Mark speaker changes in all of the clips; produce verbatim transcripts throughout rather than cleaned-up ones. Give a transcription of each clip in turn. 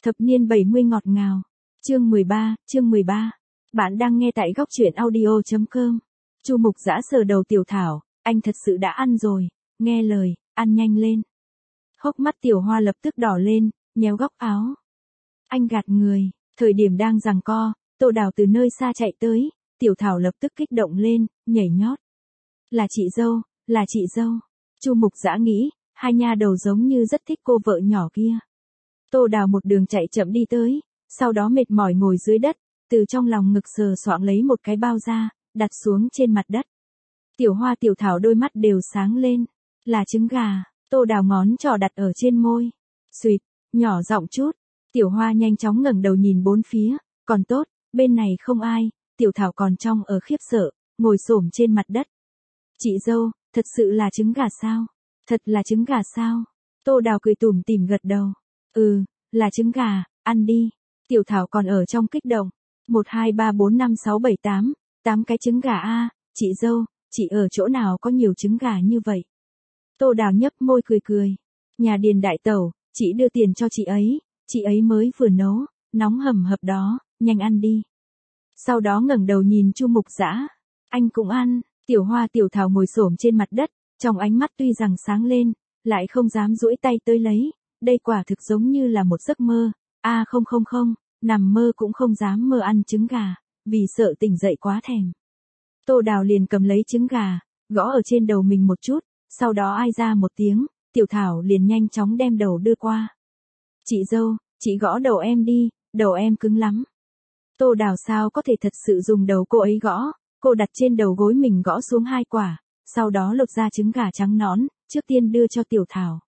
Speaker 1: Thập niên bảy mươi ngọt ngào. Chương mười ba, chương mười ba. Bạn đang nghe tại góc truyện audio chấm com. Chu Mục Dã sờ đầu Tiểu Thảo, anh thật sự đã ăn rồi, nghe lời, ăn nhanh lên. Hốc mắt Tiểu Hoa lập tức đỏ lên, nhéo góc áo. Anh gạt người, thời điểm đang giằng co, Tô Đào từ nơi xa chạy tới, Tiểu Thảo lập tức kích động lên, nhảy nhót. Là chị dâu, là chị dâu. Chu Mục Dã nghĩ, hai nha đầu giống như rất thích cô vợ nhỏ kia. Tô Đào một đường chạy chậm đi tới, sau đó mệt mỏi ngồi dưới đất, từ trong lòng ngực sờ soạng lấy một cái bao ra, đặt xuống trên mặt đất. Tiểu Hoa Tiểu Thảo đôi mắt đều sáng lên, là trứng gà. Tô Đào ngón trỏ đặt ở trên môi. Xuyệt, nhỏ giọng chút. Tiểu Hoa nhanh chóng ngẩng đầu nhìn bốn phía, còn tốt, bên này không ai. Tiểu Thảo còn trong ở khiếp sợ, ngồi xổm trên mặt đất. Chị dâu, thật sự là trứng gà sao? Thật là trứng gà sao? Tô Đào cười tủm tỉm gật đầu. Ừ, là trứng gà, ăn đi. Tiểu Thảo còn ở trong kích động. Một hai ba bốn năm sáu bảy tám, tám cái trứng gà a, chị dâu, chị ở chỗ nào có nhiều trứng gà như vậy? Tô Đào nhấp môi cười cười. Nhà Điền đại tẩu, chị đưa tiền cho chị ấy, chị ấy mới vừa nấu, nóng hầm hập đó, nhanh ăn đi. Sau đó ngẩng đầu nhìn Chu Mục Dã, anh cũng ăn. Tiểu Hoa Tiểu Thảo ngồi xổm trên mặt đất, trong ánh mắt tuy rằng sáng lên, lại không dám duỗi tay tới lấy, đây quả thực giống như là một giấc mơ. A à, không không không, nằm mơ cũng không dám mơ ăn trứng gà, vì sợ tỉnh dậy quá thèm. Tô Đào liền cầm lấy trứng gà, gõ ở trên đầu mình một chút, sau đó ai ra một tiếng, Tiểu Thảo liền nhanh chóng đem đầu đưa qua. Chị dâu, chị gõ đầu em đi, đầu em cứng lắm. Tô Đào sao có thể thật sự dùng đầu cô ấy gõ, cô đặt trên đầu gối mình gõ xuống hai quả, sau đó lột ra trứng gà trắng nõn, trước tiên đưa cho Tiểu Thảo.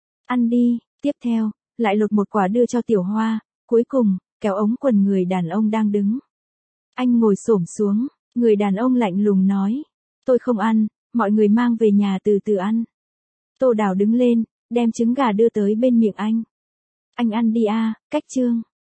Speaker 1: Ăn đi, tiếp theo, lại lột một quả đưa cho Tiểu Hoa, cuối cùng, kéo ống quần người đàn ông đang đứng. Anh ngồi xổm xuống, người đàn ông lạnh lùng nói, tôi không ăn, mọi người mang về nhà từ từ ăn. Tô Đào đứng lên, đem trứng gà đưa tới bên miệng anh. Anh ăn đi a, cách chương.